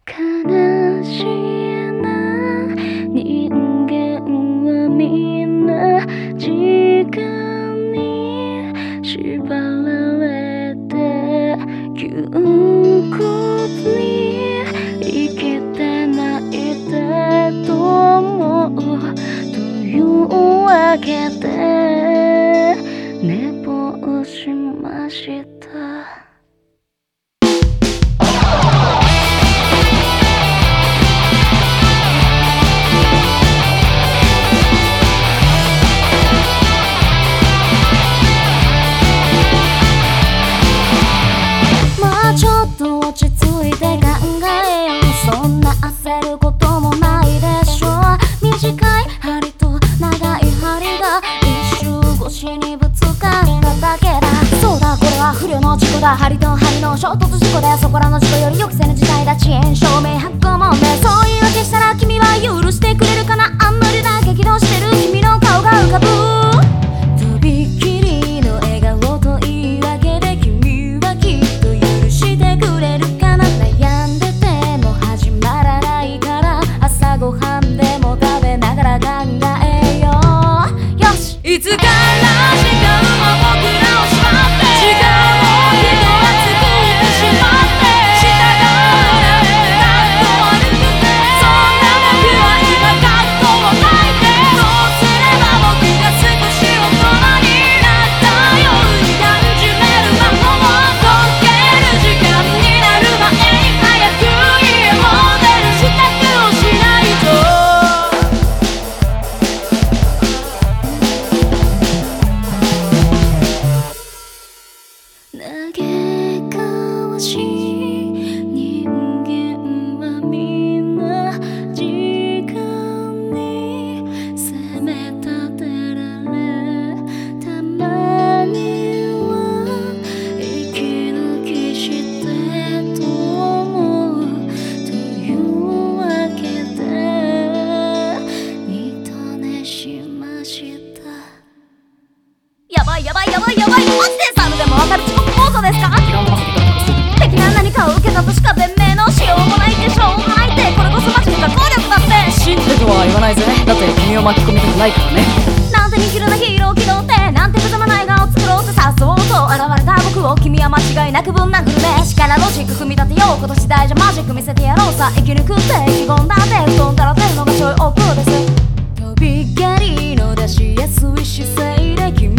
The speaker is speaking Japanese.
悲しいな、人間はみんな時間に縛られて窮屈に生きてないでと思うというわけで寝坊しました。ちょっと落ち着いて考えよう。そんな焦ることもないでしょう。短い針と長い針が一周越しにぶつかっただけだ。そうだ、これは不慮の事故だ。針と針の衝突事故で、そこらの事故より予期せぬ事態だ。遅延証明発行問題、そう言い訳したら君は許してくれるかな。あんまりだ激怒してる君の顔が浮かぶ。とびっきりの笑顔と言い訳で君はきっとしてくれるかな。悩んでても始まらないから朝ごはんでも食べながら考えよう。よし、いつから時間を僕らをしまって時間を人は作ってしまって従わない学校を抜けて、そんな僕は今学校を泣いて、どうすれば僕が少し大人になったように感じめる魔法を解ける時間になる前に早く家を出る支度をしないと。嘆かわしい人間はみんな時間に責め立てられ、たまには息抜きしてと思うというわけで二度寝しました。やばいやばいやばいやばい、マジでサルでもわかる遅刻妄想ですか。的な何かを受けたとしか弁明のしようもないってしょうもないって、これこそマジ不可抗力だって。 死んでとは言わないぜ。だって君を巻き込みたくないからね。 なんて憎るなヒーロー気取って、なんて無様な笑顔作ろうってさそうと現れた僕を君は間違いなくぶん殴るべしからロジック組み立てよう。今年大じゃマジック見せてやろうさ。生き抜くって意気込んだって布団たら出るのがちょい億劫です。とびっきりの出しやすい姿勢で君